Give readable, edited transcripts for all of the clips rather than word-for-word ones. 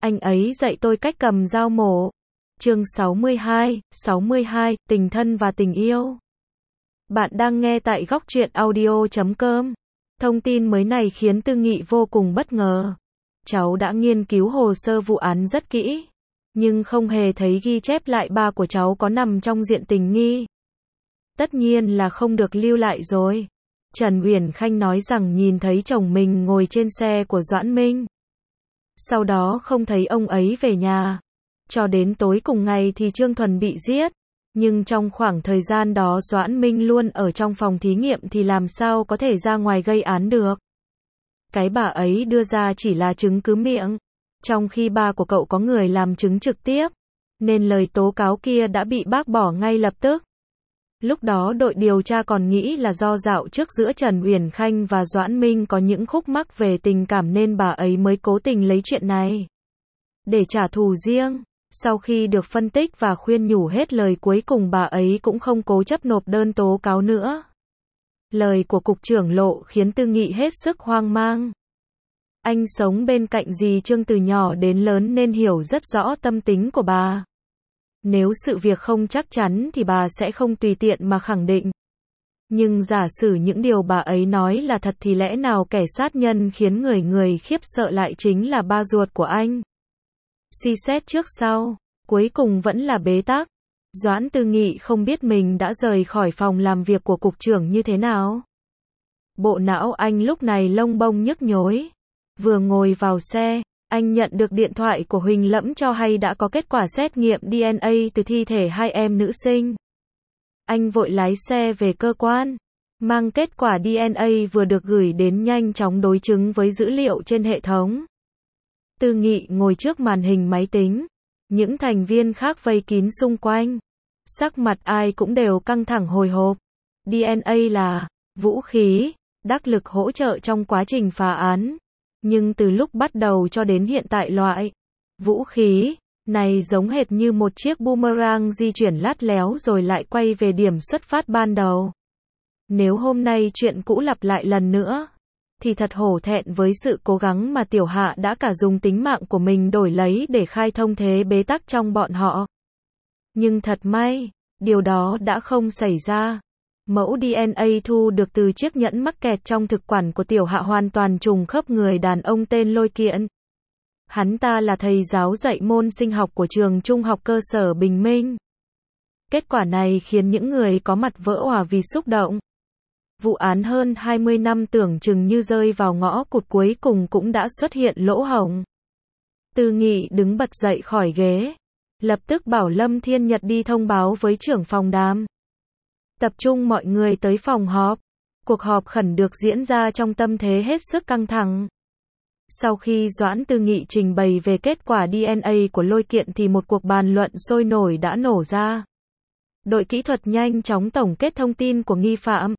Anh ấy dạy tôi cách cầm dao mổ. Chương 62, tình thân và tình yêu. Bạn đang nghe tại góc truyện audio.com. Thông tin mới này khiến Tư Nghị vô cùng bất ngờ. Cháu đã nghiên cứu hồ sơ vụ án rất kỹ, nhưng không hề thấy ghi chép lại ba của cháu có nằm trong diện tình nghi. Tất nhiên là không được lưu lại rồi. Trần Uyển Khanh nói rằng nhìn thấy chồng mình ngồi trên xe của Doãn Minh. Sau đó không thấy ông ấy về nhà. Cho đến tối cùng ngày thì Trương Thuần bị giết. Nhưng trong khoảng thời gian đó Doãn Minh luôn ở trong phòng thí nghiệm thì làm sao có thể ra ngoài gây án được. Cái bà ấy đưa ra chỉ là chứng cứ miệng. Trong khi ba của cậu có người làm chứng trực tiếp, nên lời tố cáo kia đã bị bác bỏ ngay lập tức. Lúc đó đội điều tra còn nghĩ là do dạo trước giữa Trần Uyển Khanh và Doãn Minh có những khúc mắc về tình cảm nên bà ấy mới cố tình lấy chuyện này để trả thù riêng. Sau khi được phân tích và khuyên nhủ hết lời cuối cùng bà ấy cũng không cố chấp nộp đơn tố cáo nữa. Lời của cục trưởng Lộ khiến Tư Nghị hết sức hoang mang. Anh sống bên cạnh dì Trương từ nhỏ đến lớn nên hiểu rất rõ tâm tính của bà. Nếu sự việc không chắc chắn thì bà sẽ không tùy tiện mà khẳng định. Nhưng giả sử những điều bà ấy nói là thật thì lẽ nào kẻ sát nhân khiến người khiếp sợ lại chính là ba ruột của anh. Suy xét trước sau, cuối cùng vẫn là bế tắc. Doãn Tư Nghị không biết mình đã rời khỏi phòng làm việc của cục trưởng như thế nào. Bộ não anh lúc này lông bông nhức nhối. Vừa ngồi vào xe, anh nhận được điện thoại của Huỳnh Lẫm cho hay đã có kết quả xét nghiệm DNA từ thi thể hai em nữ sinh. Anh vội lái xe về cơ quan, mang kết quả DNA vừa được gửi đến nhanh chóng đối chứng với dữ liệu trên hệ thống. Tư Nghị ngồi trước màn hình máy tính, những thành viên khác vây kín xung quanh. Sắc mặt ai cũng đều căng thẳng hồi hộp. DNA là vũ khí, đắc lực hỗ trợ trong quá trình phá án. Nhưng từ lúc bắt đầu cho đến hiện tại loại vũ khí này giống hệt như một chiếc boomerang di chuyển lắt léo rồi lại quay về điểm xuất phát ban đầu. Nếu hôm nay chuyện cũ lặp lại lần nữa, thì thật hổ thẹn với sự cố gắng mà Tiểu Hạ đã cả dùng tính mạng của mình đổi lấy để khai thông thế bế tắc trong bọn họ. Nhưng thật may, điều đó đã không xảy ra. Mẫu DNA thu được từ chiếc nhẫn mắc kẹt trong thực quản của Tiểu Hạ hoàn toàn trùng khớp người đàn ông tên Lôi Kiện. Hắn ta là thầy giáo dạy môn sinh học của trường trung học cơ sở Bình Minh. Kết quả này khiến những người có mặt vỡ òa vì xúc động. Vụ án hơn 20 năm tưởng chừng như rơi vào ngõ cụt cuối cùng cũng đã xuất hiện lỗ hổng. Tư Nghị đứng bật dậy khỏi ghế, lập tức bảo Lâm Thiên Nhật đi thông báo với trưởng phòng Đàm. Tập trung mọi người tới phòng họp. Cuộc họp khẩn được diễn ra trong tâm thế hết sức căng thẳng. Sau khi Doãn Tư Nghị trình bày về kết quả DNA của Lôi Kiện thì một cuộc bàn luận sôi nổi đã nổ ra. Đội kỹ thuật nhanh chóng tổng kết thông tin của nghi phạm.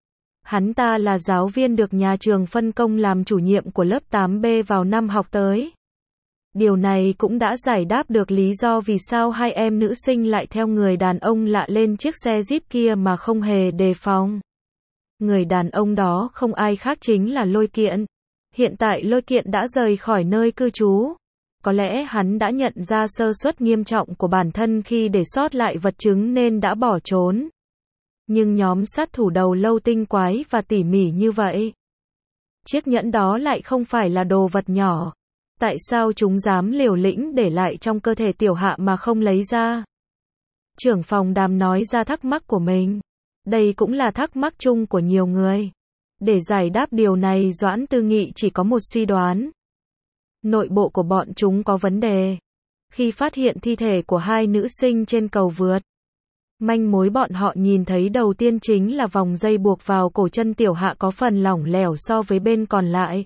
Hắn ta là giáo viên được nhà trường phân công làm chủ nhiệm của lớp 8B vào năm học tới. Điều này cũng đã giải đáp được lý do vì sao hai em nữ sinh lại theo người đàn ông lạ lên chiếc xe Jeep kia mà không hề đề phòng. Người đàn ông đó không ai khác chính là Lôi Kiện. Hiện tại Lôi Kiện đã rời khỏi nơi cư trú. Có lẽ hắn đã nhận ra sơ suất nghiêm trọng của bản thân khi để sót lại vật chứng nên đã bỏ trốn. Nhưng nhóm sát thủ đầu lâu tinh quái và tỉ mỉ như vậy. Chiếc nhẫn đó lại không phải là đồ vật nhỏ. Tại sao chúng dám liều lĩnh để lại trong cơ thể Tiểu Hạ mà không lấy ra? Trưởng phòng Đàm nói ra thắc mắc của mình. Đây cũng là thắc mắc chung của nhiều người. Để giải đáp điều này Doãn Tư Nghị chỉ có một suy đoán. Nội bộ của bọn chúng có vấn đề. Khi phát hiện thi thể của hai nữ sinh trên cầu vượt, manh mối bọn họ nhìn thấy đầu tiên chính là vòng dây buộc vào cổ chân Tiểu Hạ có phần lỏng lẻo so với bên còn lại.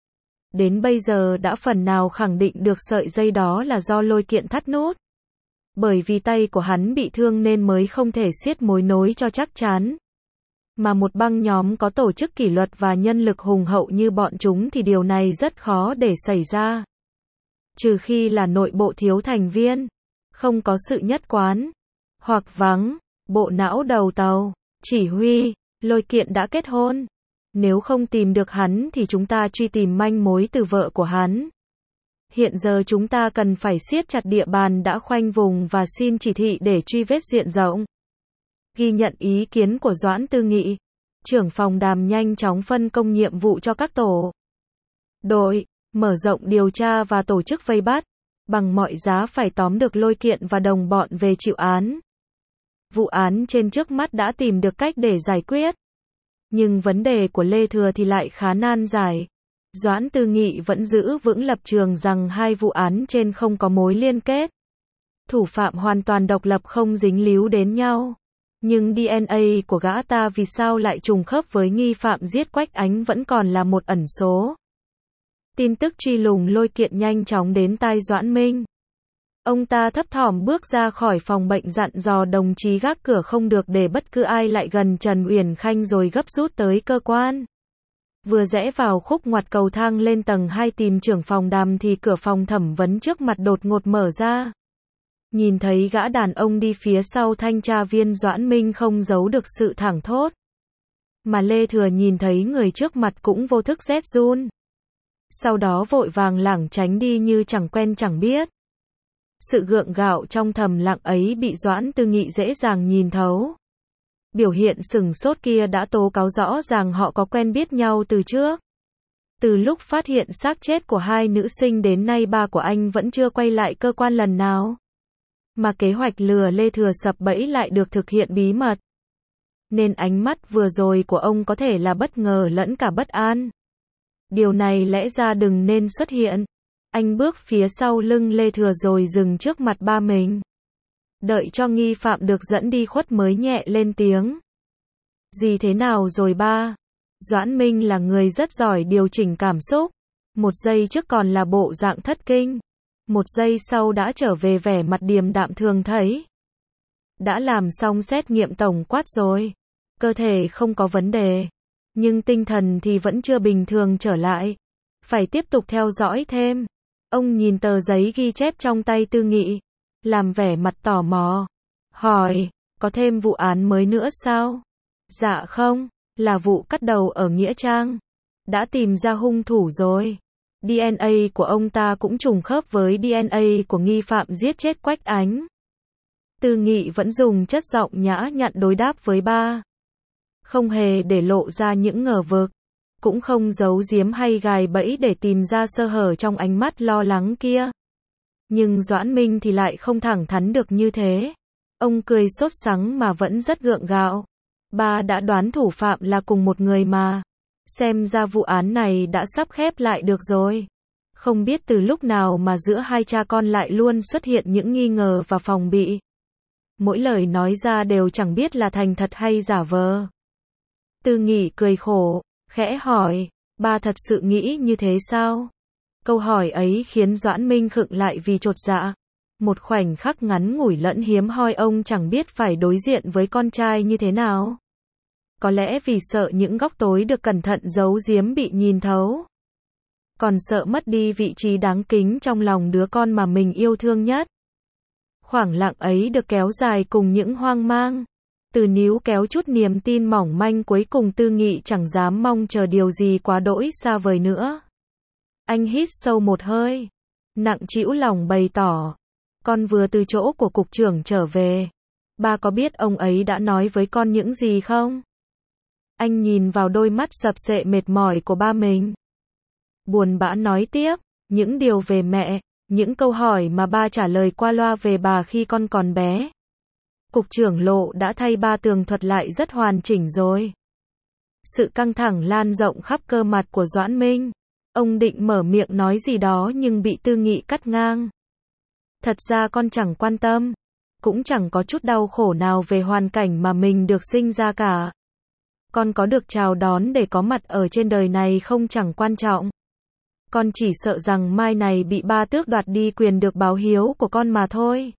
Đến bây giờ đã phần nào khẳng định được sợi dây đó là do Lôi Kiện thắt nút. Bởi vì tay của hắn bị thương nên mới không thể siết mối nối cho chắc chắn. Mà một băng nhóm có tổ chức kỷ luật và nhân lực hùng hậu như bọn chúng thì điều này rất khó để xảy ra. Trừ khi là nội bộ thiếu thành viên, không có sự nhất quán, hoặc vắng, bộ não đầu tàu, chỉ huy, Lôi Kiện đã kết hôn. Nếu không tìm được hắn thì chúng ta truy tìm manh mối từ vợ của hắn. Hiện giờ chúng ta cần phải siết chặt địa bàn đã khoanh vùng và xin chỉ thị để truy vết diện rộng. Ghi nhận ý kiến của Doãn Tư Nghị, trưởng phòng Đàm nhanh chóng phân công nhiệm vụ cho các tổ đội, mở rộng điều tra và tổ chức vây bắt, bằng mọi giá phải tóm được Lôi Kiện và đồng bọn về chịu án. Vụ án trên trước mắt đã tìm được cách để giải quyết. Nhưng vấn đề của Lê Thừa thì lại khá nan giải. Doãn Tư Nghị vẫn giữ vững lập trường rằng hai vụ án trên không có mối liên kết. Thủ phạm hoàn toàn độc lập không dính líu đến nhau. Nhưng DNA của gã ta vì sao lại trùng khớp với nghi phạm giết Quách Ánh vẫn còn là một ẩn số. Tin tức truy lùng Lôi Kiện nhanh chóng đến tai Doãn Minh. Ông ta thấp thỏm bước ra khỏi phòng bệnh dặn dò đồng chí gác cửa không được để bất cứ ai lại gần Trần Uyển Khanh rồi gấp rút tới cơ quan. Vừa rẽ vào khúc ngoặt cầu thang lên tầng 2 tìm trưởng phòng Đàm thì cửa phòng thẩm vấn trước mặt đột ngột mở ra. Nhìn thấy gã đàn ông đi phía sau thanh tra viên Doãn Minh không giấu được sự thảng thốt. Mà Lê Thừa nhìn thấy người trước mặt cũng vô thức rét run. Sau đó vội vàng lảng tránh đi như chẳng quen chẳng biết. Sự gượng gạo trong thầm lặng ấy bị Doãn Tư Nghị dễ dàng nhìn thấu. Biểu hiện sửng sốt kia đã tố cáo rõ ràng họ có quen biết nhau từ trước. Từ lúc phát hiện xác chết của hai nữ sinh đến nay ba của anh vẫn chưa quay lại cơ quan lần nào. Mà kế hoạch lừa Lê Thừa sập bẫy lại được thực hiện bí mật. Nên ánh mắt vừa rồi của ông có thể là bất ngờ lẫn cả bất an. Điều này lẽ ra đừng nên xuất hiện. Anh bước phía sau lưng Lê Thừa rồi dừng trước mặt ba mình. Đợi cho nghi phạm được dẫn đi khuất mới nhẹ lên tiếng. Gì thế nào rồi ba? Doãn Minh là người rất giỏi điều chỉnh cảm xúc. Một giây trước còn là bộ dạng thất kinh. Một giây sau đã trở về vẻ mặt điềm đạm thường thấy. Đã làm xong xét nghiệm tổng quát rồi. Cơ thể không có vấn đề. Nhưng tinh thần thì vẫn chưa bình thường trở lại. Phải tiếp tục theo dõi thêm. Ông nhìn tờ giấy ghi chép trong tay Tư Nghị. Làm vẻ mặt tò mò. Hỏi, có thêm vụ án mới nữa sao? Dạ không, là vụ cắt đầu ở Nghĩa Trang. Đã tìm ra hung thủ rồi. DNA của ông ta cũng trùng khớp với DNA của nghi phạm giết chết Quách Ánh. Tư Nghị vẫn dùng chất giọng nhã nhặn đối đáp với ba. Không hề để lộ ra những ngờ vực. Cũng không giấu giếm hay gài bẫy để tìm ra sơ hở trong ánh mắt lo lắng kia. Nhưng Doãn Minh thì lại không thẳng thắn được như thế. Ông cười sốt sắng mà vẫn rất gượng gạo. Ba đã đoán thủ phạm là cùng một người mà. Xem ra vụ án này đã sắp khép lại được rồi. Không biết từ lúc nào mà giữa hai cha con lại luôn xuất hiện những nghi ngờ và phòng bị. Mỗi lời nói ra đều chẳng biết là thành thật hay giả vờ. Tư Nghị cười khổ, khẽ hỏi, ba thật sự nghĩ như thế sao? Câu hỏi ấy khiến Doãn Minh khựng lại vì chột dạ. Một khoảnh khắc ngắn ngủi lẫn hiếm hoi ông chẳng biết phải đối diện với con trai như thế nào. Có lẽ vì sợ những góc tối được cẩn thận giấu giếm bị nhìn thấu. Còn sợ mất đi vị trí đáng kính trong lòng đứa con mà mình yêu thương nhất. Khoảng lặng ấy được kéo dài cùng những hoang mang. Từ níu kéo chút niềm tin mỏng manh cuối cùng Tư Nghị chẳng dám mong chờ điều gì quá đỗi xa vời nữa. Anh hít sâu một hơi. Nặng trĩu lòng bày tỏ. Con vừa từ chỗ của cục trưởng trở về. Ba có biết ông ấy đã nói với con những gì không? Anh nhìn vào đôi mắt sập sệ mệt mỏi của ba mình. Buồn bã nói tiếp. Những điều về mẹ. Những câu hỏi mà ba trả lời qua loa về bà khi con còn bé. Cục trưởng Lộ đã thay ba tường thuật lại rất hoàn chỉnh rồi. Sự căng thẳng lan rộng khắp cơ mặt của Doãn Minh. Ông định mở miệng nói gì đó nhưng bị Tư Nghị cắt ngang. Thật ra con chẳng quan tâm. Cũng chẳng có chút đau khổ nào về hoàn cảnh mà mình được sinh ra cả. Con có được chào đón để có mặt ở trên đời này không chẳng quan trọng. Con chỉ sợ rằng mai này bị ba tước đoạt đi quyền được báo hiếu của con mà thôi.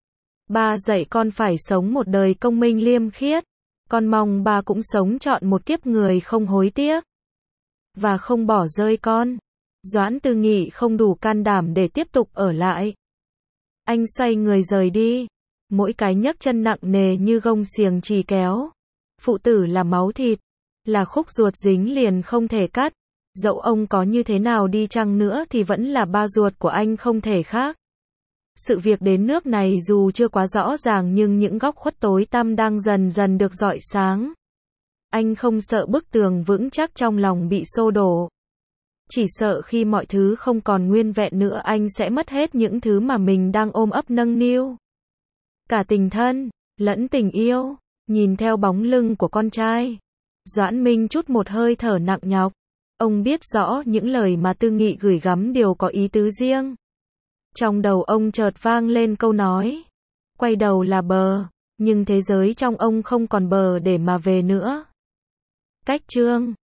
Ba dạy con phải sống một đời công minh liêm khiết. Con mong ba cũng sống trọn một kiếp người không hối tiếc. Và không bỏ rơi con. Doãn Tư Nghị không đủ can đảm để tiếp tục ở lại. Anh xoay người rời đi. Mỗi cái nhấc chân nặng nề như gông xiềng chì kéo. Phụ tử là máu thịt. Là khúc ruột dính liền không thể cắt. Dẫu ông có như thế nào đi chăng nữa thì vẫn là ba ruột của anh không thể khác. Sự việc đến nước này dù chưa quá rõ ràng nhưng những góc khuất tối tăm đang dần dần được rọi sáng. Anh không sợ bức tường vững chắc trong lòng bị xô đổ. Chỉ sợ khi mọi thứ không còn nguyên vẹn nữa anh sẽ mất hết những thứ mà mình đang ôm ấp nâng niu. Cả tình thân, lẫn tình yêu. Nhìn theo bóng lưng của con trai, Doãn Minh trút một hơi thở nặng nhọc. Ông biết rõ những lời mà Tư Nghị gửi gắm đều có ý tứ riêng. Trong đầu ông chợt vang lên câu nói, quay đầu là bờ, nhưng thế giới trong ông không còn bờ để mà về nữa. Cách chương